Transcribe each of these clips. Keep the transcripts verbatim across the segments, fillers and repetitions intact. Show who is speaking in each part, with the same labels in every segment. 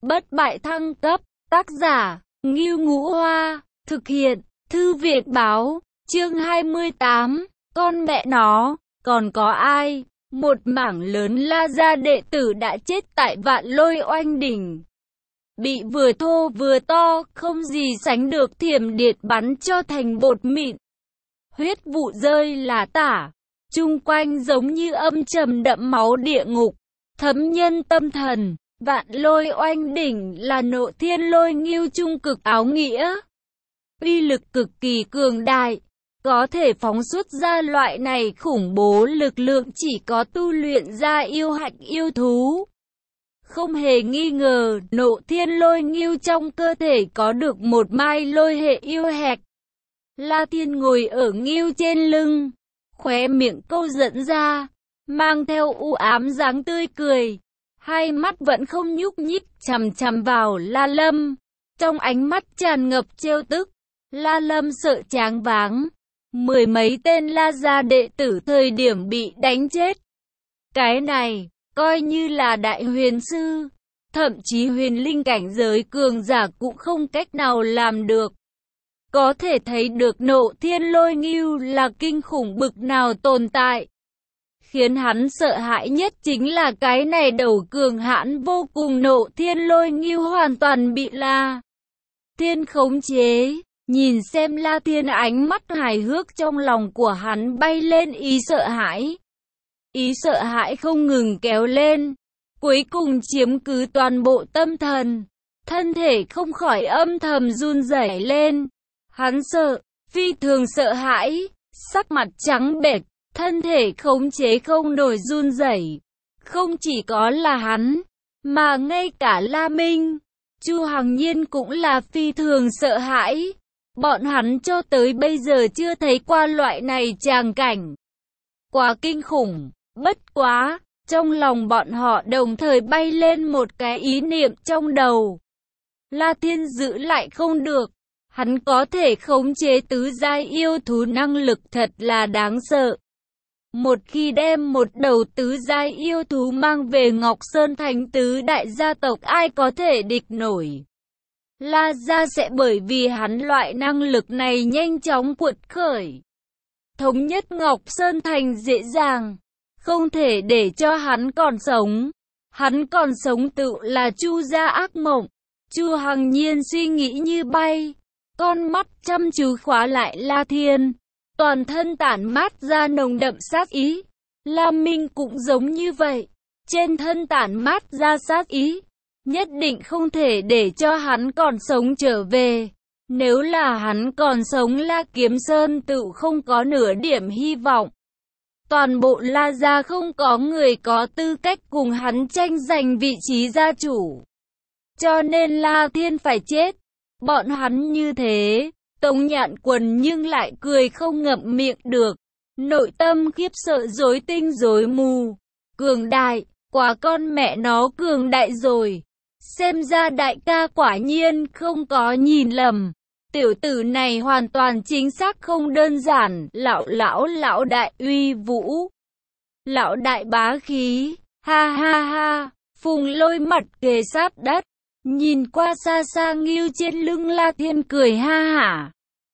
Speaker 1: Bất bại thăng cấp, tác giả, Ngưu Ngũ Hoa, thực hiện, Thư viện Báo, chương hai mươi tám, con mẹ nó, còn có ai? Một mảng lớn La Gia đệ tử đã chết tại Vạn Lôi Oanh Đỉnh. Bị vừa thô vừa to, không gì sánh được thiểm điện bắn cho thành bột mịn. Huyết vụ rơi là tả, chung quanh giống như âm trầm đậm máu địa ngục, thấm nhân tâm thần. Vạn Lôi Oanh Đỉnh là Nộ Thiên Lôi Ngưu trung cực áo nghĩa. Uy lực cực kỳ cường đại, có thể phóng xuất ra loại này khủng bố lực lượng chỉ có tu luyện ra yêu hạch yêu thú. Không hề nghi ngờ, Nộ Thiên Lôi Ngưu trong cơ thể có được một mai lôi hệ yêu hạch. La Thiên ngồi ở ngưu trên lưng, khóe miệng câu dẫn ra, mang theo u ám dáng tươi cười. Hai mắt vẫn không nhúc nhích, chằm chằm vào La Lâm, trong ánh mắt tràn ngập trêu tức. La Lâm sợ choáng váng, mười mấy tên La Gia đệ tử thời điểm bị đánh chết. Cái này, coi như là đại huyền sư, thậm chí huyền linh cảnh giới cường giả cũng không cách nào làm được. Có thể thấy được Nộ Thiên Lôi Ngưu là kinh khủng bực nào tồn tại. Khiến hắn sợ hãi nhất chính là cái này đầu cường hãn vô cùng Nộ Thiên Lôi Ngưu hoàn toàn bị La Thiên khống chế. Nhìn xem La Thiên, ánh mắt hài hước trong lòng của hắn bay lên ý sợ hãi. Ý sợ hãi không ngừng kéo lên, cuối cùng chiếm cứ toàn bộ tâm thần. Thân thể không khỏi âm thầm run rẩy lên. Hắn sợ, phi thường sợ hãi, sắc mặt trắng bệch, thân thể khống chế không nổi run rẩy. Không chỉ có là hắn, mà ngay cả La Minh, Chu Hằng Nhiên cũng là phi thường sợ hãi. Bọn hắn cho tới bây giờ chưa thấy qua loại này tràng cảnh. Quá kinh khủng, bất quá, trong lòng bọn họ đồng thời bay lên một cái ý niệm trong đầu. La Thiên giữ lại không được, hắn có thể khống chế tứ giai yêu thú, năng lực thật là đáng sợ. Một khi đem một đầu tứ giai yêu thú mang về Ngọc Sơn Thành tứ đại gia tộc, ai có thể địch nổi. La Gia sẽ bởi vì hắn loại năng lực này nhanh chóng cuột khởi. Thống nhất Ngọc Sơn Thành dễ dàng, không thể để cho hắn còn sống. Hắn còn sống tự là Chu gia ác mộng. Chu Hằng Nhiên suy nghĩ như bay, con mắt chăm chú khóa lại La Thiên, toàn thân tản mát ra nồng đậm sát ý. La Minh cũng giống như vậy, trên thân tản mát ra sát ý. Nhất định không thể để cho hắn còn sống trở về. Nếu là hắn còn sống, La Kiếm Sơn tự không có nửa điểm hy vọng. Toàn bộ La Gia không có người có tư cách cùng hắn tranh giành vị trí gia chủ. Cho nên La Thiên phải chết. Bọn hắn như thế, Tống Nhạn Quần nhưng lại cười không ngậm miệng được. Nội tâm khiếp sợ rối tinh rối mù. Cường đại, quá con mẹ nó cường đại rồi. Xem ra đại ca quả nhiên không có nhìn lầm. Tiểu tử này hoàn toàn chính xác không đơn giản. Lão lão lão đại uy vũ, lão đại bá khí. Ha ha ha. Phùng Lôi mặt kề sát đất, nhìn qua xa xa ngưu trên lưng La Thiên cười ha hả.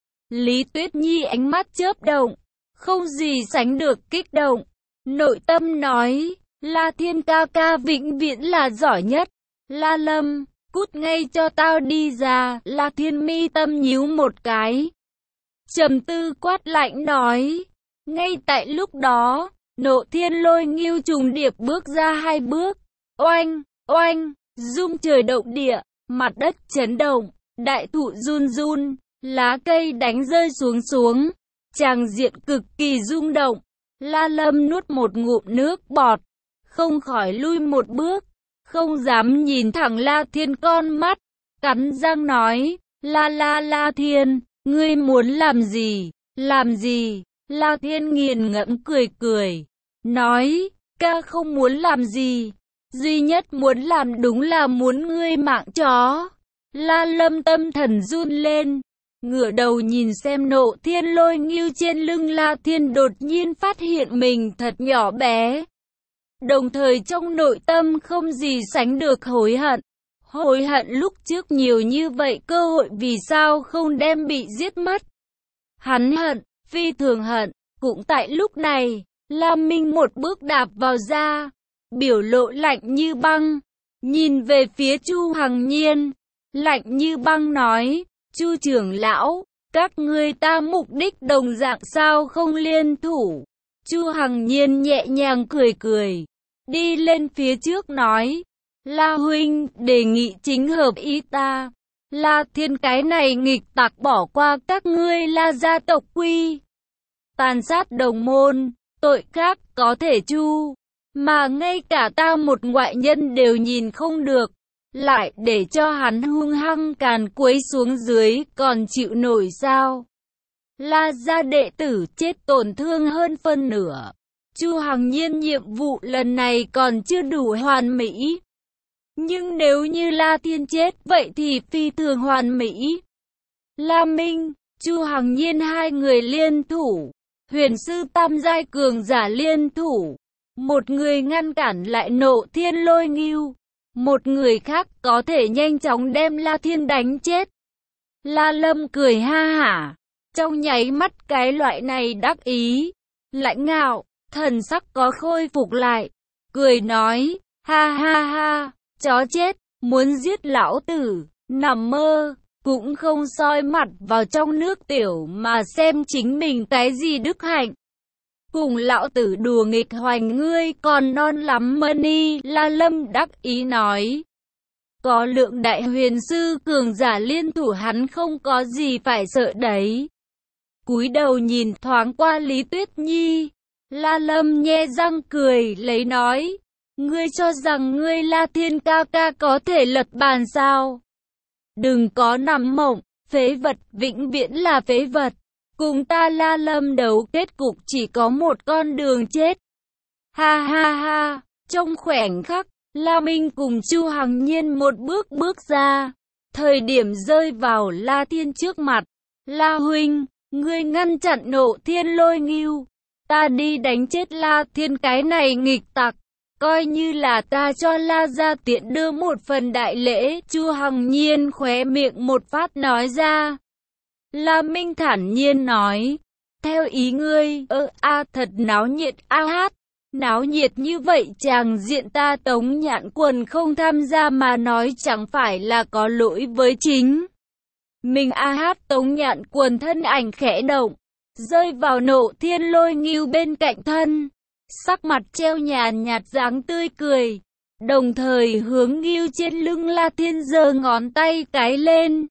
Speaker 1: Lý Tuyết Nhi ánh mắt chớp động, không gì sánh được kích động. Nội tâm nói, La Thiên ca ca vĩnh viễn là giỏi nhất. La Lâm, cút ngay cho tao đi ra. La Thiên mi tâm nhíu một cái, trầm tư quát lạnh nói. Ngay tại lúc đó, Nộ Thiên Lôi Ngưu trùng điệp bước ra hai bước. Oanh, oanh, rung trời động địa, mặt đất chấn động, đại thụ run run, lá cây đánh rơi xuống xuống, tràng diện cực kỳ rung động. La Lâm nuốt một ngụm nước bọt, không khỏi lui một bước, không dám nhìn thẳng La Thiên con mắt, cắn răng nói, La La La Thiên, ngươi muốn làm gì, làm gì? La Thiên nghiền ngẫm cười cười, nói, ca không muốn làm gì, duy nhất muốn làm đúng là muốn ngươi mạng chó. La Lâm tâm thần run lên, ngửa đầu nhìn xem Nộ Thiên Lôi Ngưu trên lưng La Thiên, đột nhiên phát hiện mình thật nhỏ bé. Đồng thời trong nội tâm không gì sánh được hối hận. hối hận lúc trước nhiều như vậy cơ hội vì sao không đem bị giết mất. Hắn hận, phi thường hận. Cũng tại lúc này, Lam Minh một bước đạp vào ra, biểu lộ lạnh như băng, nhìn về phía Chu Hằng Nhiên, lạnh như băng nói, Chu trưởng lão, các ngươi ta mục đích đồng dạng sao không liên thủ. Chu Hằng Nhiên nhẹ nhàng cười cười, đi lên phía trước nói, La huynh, đề nghị chính hợp ý ta. La Thiên cái này nghịch tặc bỏ qua các ngươi La gia tộc quy, tàn sát đồng môn, tội khác có thể chu, mà ngay cả ta một ngoại nhân đều nhìn không được, lại để cho hắn hung hăng càn quấy xuống dưới, còn chịu nổi sao? La gia đệ tử chết tổn thương hơn phân nửa. Chu Hằng Nhiên nhiệm vụ lần này còn chưa đủ hoàn mỹ. Nhưng nếu như La Thiên chết, vậy thì phi thường hoàn mỹ. La Minh, Chu Hằng Nhiên hai người liên thủ, huyền sư tam giai cường giả liên thủ. Một người ngăn cản lại Nộ Thiên Lôi Ngưu, một người khác có thể nhanh chóng đem La Thiên đánh chết. La Lâm cười ha hả, trong nháy mắt cái loại này đắc ý, lãnh ngạo, thần sắc có khôi phục lại, cười nói, ha ha ha, chó chết, muốn giết lão tử, nằm mơ, cũng không soi mặt vào trong nước tiểu mà xem chính mình cái gì đức hạnh. Cùng lão tử đùa nghịch hoành ngươi còn non lắm Mani, La Lâm đắc ý nói. Có lượng đại huyền sư cường giả liên thủ hắn không có gì phải sợ đấy. Cúi đầu nhìn thoáng qua Lý Tuyết Nhi, La Lâm nhe răng cười lấy nói, ngươi cho rằng ngươi La Thiên ca ca có thể lật bàn sao? Đừng có nằm mộng, phế vật vĩnh viễn là phế vật. Cùng ta La Lâm đấu kết cục chỉ có một con đường chết. Ha ha ha, trong khoảnh khắc, La Minh cùng Chu Hằng Nhiên một bước bước ra. Thời điểm rơi vào La Thiên trước mặt. La huynh, ngươi ngăn chặn Nộ Thiên Lôi Ngưu. Ta đi đánh chết La Thiên cái này nghịch tặc. Coi như là ta cho La gia tiện đưa một phần đại lễ. Chu Hằng Nhiên khóe miệng một phát nói ra. La Minh thản nhiên nói, theo ý ngươi, ơ a thật náo nhiệt a hát, náo nhiệt như vậy chàng diện ta Tống Nhạn Quần không tham gia mà nói chẳng phải là có lỗi với chính. Mình a hát Tống Nhạn Quần thân ảnh khẽ động, rơi vào Nộ Thiên Lôi Ngưu bên cạnh thân, sắc mặt treo nhàn nhạt dáng tươi cười, đồng thời hướng Ngưu trên lưng La Thiên giơ ngón tay cái lên,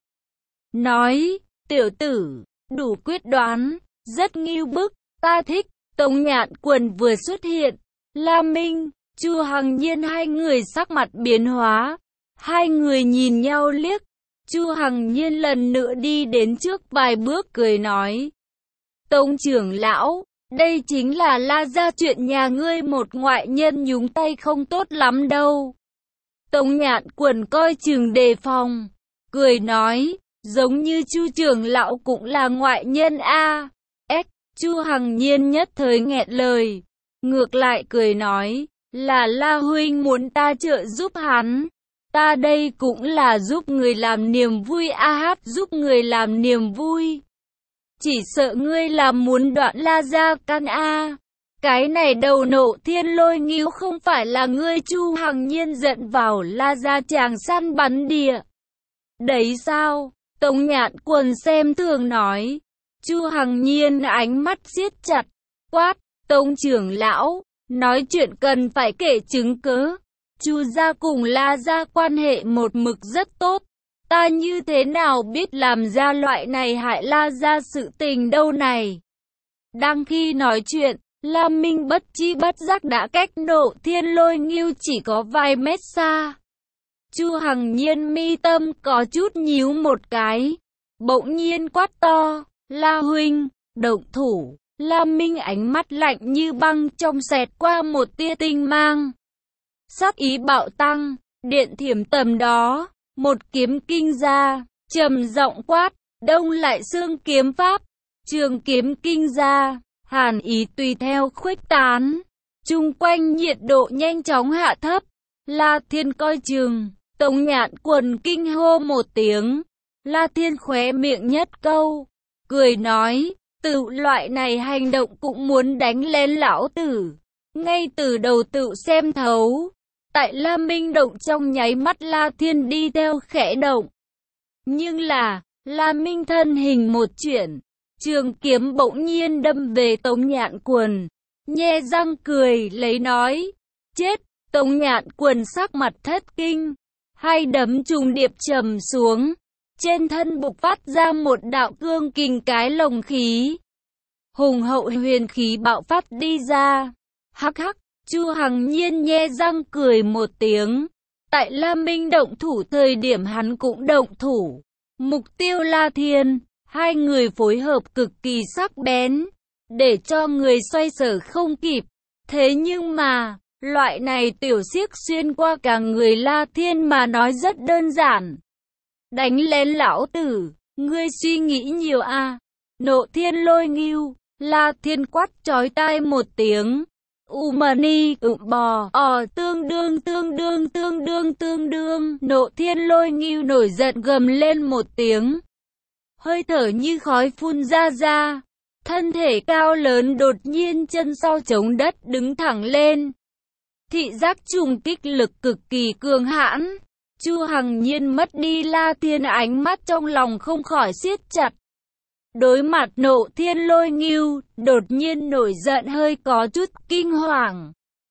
Speaker 1: nói, tiểu tử, đủ quyết đoán, rất ngưu bức, ta thích. Tống Nhạn Quần vừa xuất hiện, La Minh, Chu Hằng Nhiên hai người sắc mặt biến hóa, hai người nhìn nhau liếc. Chu Hằng Nhiên lần nữa đi đến trước vài bước cười nói, Tống trưởng lão, đây chính là La gia chuyện nhà ngươi một ngoại nhân nhúng tay không tốt lắm đâu. Tống Nhạn Quần coi chừng đề phòng, cười nói, giống như Chu trưởng lão cũng là ngoại nhân a. Ếch, Chu Hằng Nhiên nhất thời nghẹn lời, ngược lại cười nói, là La huynh muốn ta trợ giúp hắn. Ta đây cũng là giúp người làm niềm vui a hát, giúp người làm niềm vui. Chỉ sợ ngươi làm muốn đoạn La gia căn a. Cái này đầu Nộ Thiên Lôi Ngưu không phải là ngươi. Chu Hằng Nhiên giận vào La gia chàng săn bắn địa. Đấy sao? Tống Nhạn Quần xem thường nói. Chu Hằng Nhiên ánh mắt siết chặt, quát, Tống trưởng lão, nói chuyện cần phải kể chứng cớ. Chu gia cùng La gia quan hệ một mực rất tốt, ta như thế nào biết làm ra loại này hại La gia sự tình đâu này. Đang khi nói chuyện, La Minh bất chi bất giác đã cách Nộ Thiên Lôi Ngưu chỉ có vài mét xa. Chu Hằng Nhiên mi tâm có chút nhíu một cái, bỗng nhiên quát to, La huynh, động thủ. La Minh ánh mắt lạnh như băng trong xẹt qua một tia tinh mang. Sát ý bạo tăng, điện thiểm tầm đó, một kiếm kinh ra, trầm giọng quát, đông lại xương kiếm pháp, trường kiếm kinh ra, hàn ý tùy theo khuếch tán, chung quanh nhiệt độ nhanh chóng hạ thấp. La Thiên coi chừng, Tống Nhạn Quần kinh hô một tiếng. La Thiên khóe miệng nhất câu, cười nói, tự loại này hành động cũng muốn đánh lén lão tử. Ngay từ đầu tự xem thấu. Tại La Minh Động trong nháy mắt La Thiên đi theo khẽ động. Nhưng là, La Minh thân hình một chuyển, trường kiếm bỗng nhiên đâm về Tống Nhạn Quần. Nhe răng cười lấy nói, chết. Tống Nhạn Quần sắc mặt thất kinh, hai đấm trùng điệp trầm xuống, trên thân bộc phát ra một đạo cương kình cái lồng khí. Hùng hậu huyền khí bạo phát đi ra. Hắc hắc, Chu Hằng Nhiên nhe răng cười một tiếng. Tại La Minh động thủ thời điểm hắn cũng động thủ. Mục tiêu La Thiên, hai người phối hợp cực kỳ sắc bén, để cho người xoay sở không kịp. Thế nhưng mà, loại này tiểu xiếc xuyên qua cả người La Thiên mà nói rất đơn giản. Đánh lén lão tử, ngươi suy nghĩ nhiều à? Nộ Thiên Lôi Ngưu, La Thiên quát chói tai một tiếng. Umani, ụ bò, ò, tương đương tương đương tương đương tương đương. Nộ Thiên Lôi Ngưu nổi giận gầm lên một tiếng. Hơi thở như khói phun ra ra. Thân thể cao lớn đột nhiên chân sau chống đất đứng thẳng lên. Thị giác trùng kích lực cực kỳ cường hãn. Chu Hằng Nhiên mất đi La Thiên, ánh mắt trong lòng không khỏi siết chặt. Đối mặt Nộ Thiên Lôi Ngưu, đột nhiên nổi giận hơi có chút kinh hoàng.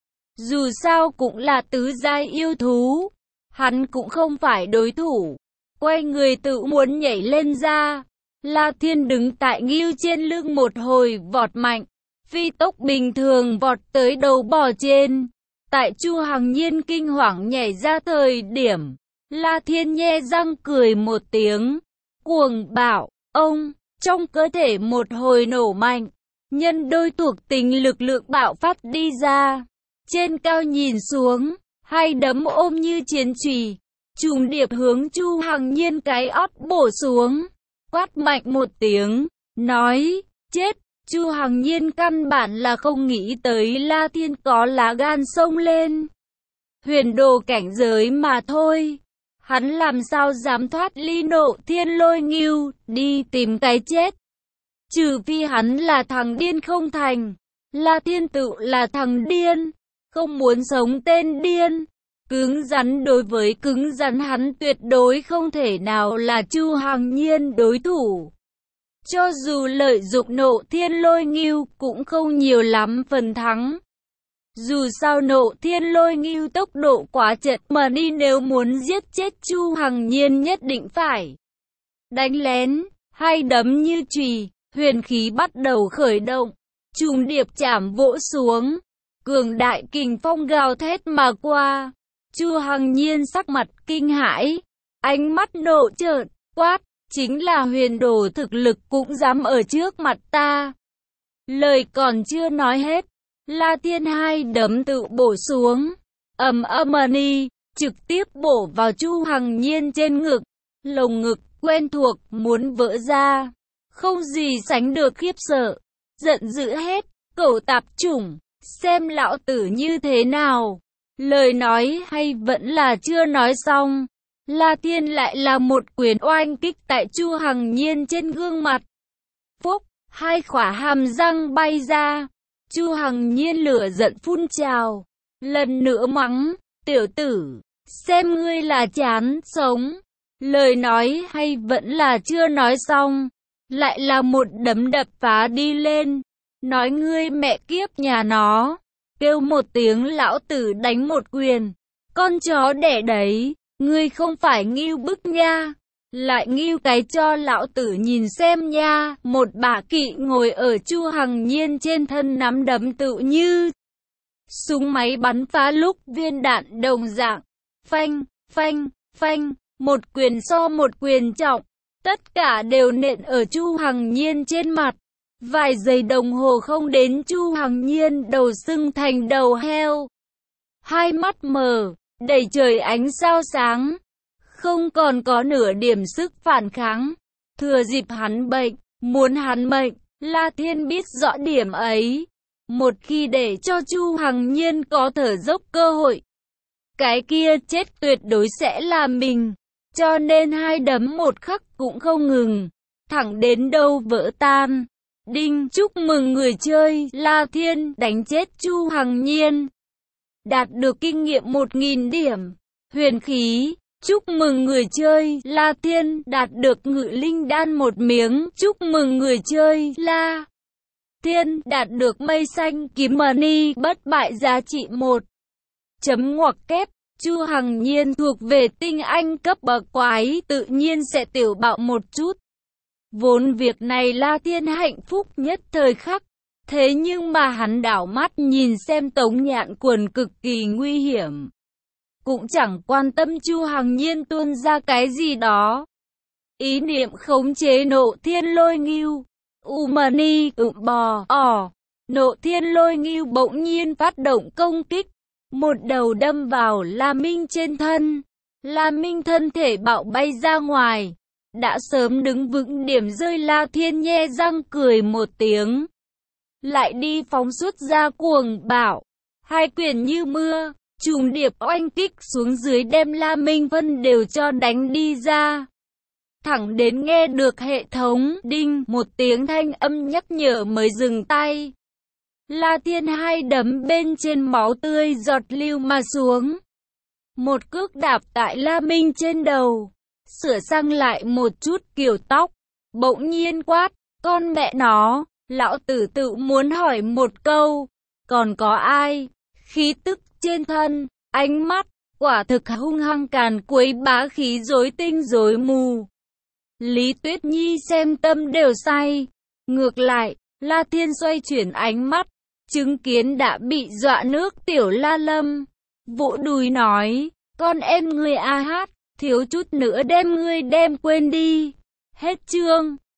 Speaker 1: Dù sao cũng là tứ giai yêu thú, hắn cũng không phải đối thủ. Quay người tự muốn nhảy lên ra. La Thiên đứng tại Ngưu trên lưng một hồi vọt mạnh, phi tốc bình thường vọt tới đầu bò trên. Tại Chu Hằng Nhiên kinh hoàng nhảy ra thời điểm, La Thiên nhe răng cười một tiếng, cuồng bạo, ông, trong cơ thể một hồi nổ mạnh, nhân đôi thuộc tính lực lượng bạo phát đi ra. Trên cao nhìn xuống, hai đấm ôm như chiến chùy, trùng điệp hướng Chu Hằng Nhiên cái ót bổ xuống. Quát mạnh một tiếng, nói, chết. Chu Hằng Nhiên căn bản là không nghĩ tới La Thiên có lá gan xông lên. Huyền đồ cảnh giới mà thôi. Hắn làm sao dám thoát ly Nộ Thiên Lôi Ngưu, đi tìm cái chết. Trừ phi hắn là thằng điên không thành. La Thiên tự là thằng điên, không muốn sống tên điên. Cứng rắn đối với cứng rắn, hắn tuyệt đối không thể nào là Chu Hằng Nhiên đối thủ. Cho dù lợi dụng Nộ Thiên Lôi Ngưu cũng không nhiều lắm phần thắng. Dù sao Nộ Thiên Lôi Ngưu tốc độ quá chậm mà đi, nếu muốn giết chết Chu Hằng Nhiên nhất định phải đánh lén. Hai đấm như chùy, huyền khí bắt đầu khởi động, trùng điệp chạm vỗ xuống, cường đại kình phong gào thét mà qua. Chu Hằng Nhiên sắc mặt kinh hãi, ánh mắt nộ trợn, quát, chính là huyền đồ thực lực cũng dám ở trước mặt ta. Lời còn chưa nói hết, La Thiên hai đấm tự bổ xuống, ầm ầm ni, trực tiếp bổ vào Chu Hằng Nhiên trên ngực. Lồng ngực quen thuộc muốn vỡ ra, không gì sánh được khiếp sợ, giận dữ hết, cẩu tạp chủng, xem lão tử như thế nào. Lời nói hay vẫn là chưa nói xong, La Thiên lại là một quyền oanh kích tại Chu Hằng Nhiên trên gương mặt. Phúc, hai khỏa hàm răng bay ra. Chu Hằng Nhiên lửa giận phun trào, lần nữa mắng, tiểu tử, xem ngươi là chán sống. Lời nói hay vẫn là chưa nói xong, lại là một đấm đập phá đi lên. Nói ngươi mẹ kiếp nhà nó, kêu một tiếng lão tử đánh một quyền. Con chó đẻ đấy, ngươi không phải ngưu bức nha, lại ngưu cái cho lão tử nhìn xem nha. Một bả kỵ ngồi ở Chu Hằng Nhiên trên thân, nắm đấm tự như súng máy bắn phá lúc viên đạn đồng dạng. Phanh, phanh, phanh, một quyền so một quyền trọng, tất cả đều nện ở Chu Hằng Nhiên trên mặt. Vài giây đồng hồ không đến, Chu Hằng Nhiên đầu sưng thành đầu heo, hai mắt mờ, đầy trời ánh sao sáng, không còn có nửa điểm sức phản kháng. Thừa dịp hắn bệnh, muốn hắn mệnh, La Thiên biết rõ điểm ấy. Một khi để cho Chu Hằng Nhiên có thở dốc cơ hội, cái kia chết tuyệt đối sẽ là mình. Cho nên hai đấm một khắc cũng không ngừng, thẳng đến đâu vỡ tan. Đinh, chúc mừng người chơi La Thiên đánh chết Chu Hằng Nhiên, đạt được kinh nghiệm một nghìn điểm. Huyền khí, chúc mừng người chơi La Thiên đạt được ngự linh đan một miếng. Chúc mừng người chơi La Thiên đạt được mây xanh kiếm money bất bại giá trị một. Chấm ngoặc kép, Chu Hằng Nhiên thuộc về tinh anh cấp bậc quái, tự nhiên sẽ tiểu bạo một chút. Vốn việc này La Thiên hạnh phúc nhất thời khắc, thế nhưng mà hắn đảo mắt nhìn xem Tống Nhạn Quần cực kỳ nguy hiểm, cũng chẳng quan tâm Chu Hằng Nhiên tuôn ra cái gì đó. Ý niệm khống chế nộ thiên lôi ngưu, Umani ự bò ỏ, nộ thiên lôi ngưu bỗng nhiên phát động công kích, một đầu đâm vào La Minh trên thân. La Minh thân thể bạo bay ra ngoài, đã sớm đứng vững điểm rơi. La Thiên nhe răng cười một tiếng, lại đi phóng xuất ra cuồng bạo, hai quyền như mưa, trùng điệp oanh kích xuống dưới đem La Minh phân đều cho đánh đi ra. Thẳng đến nghe được hệ thống đinh một tiếng thanh âm nhắc nhở mới dừng tay. La Thiên hai đấm bên trên máu tươi giọt lưu mà xuống, một cước đạp tại La Minh trên đầu, sửa sang lại một chút kiểu tóc, bỗng nhiên quát, con mẹ nó, lão tử tự muốn hỏi một câu, còn có ai? Khí tức trên thân, ánh mắt, quả thực hung hăng càn quấy bá khí rối tinh rối mù. Lý Tuyết Nhi xem tâm đều say. Ngược lại, La Thiên xoay chuyển ánh mắt, chứng kiến đã bị dọa nước tiểu La Lâm, vỗ đùi nói, con em ngươi a hát, thiếu chút nữa đem ngươi đem quên đi. Hết chương.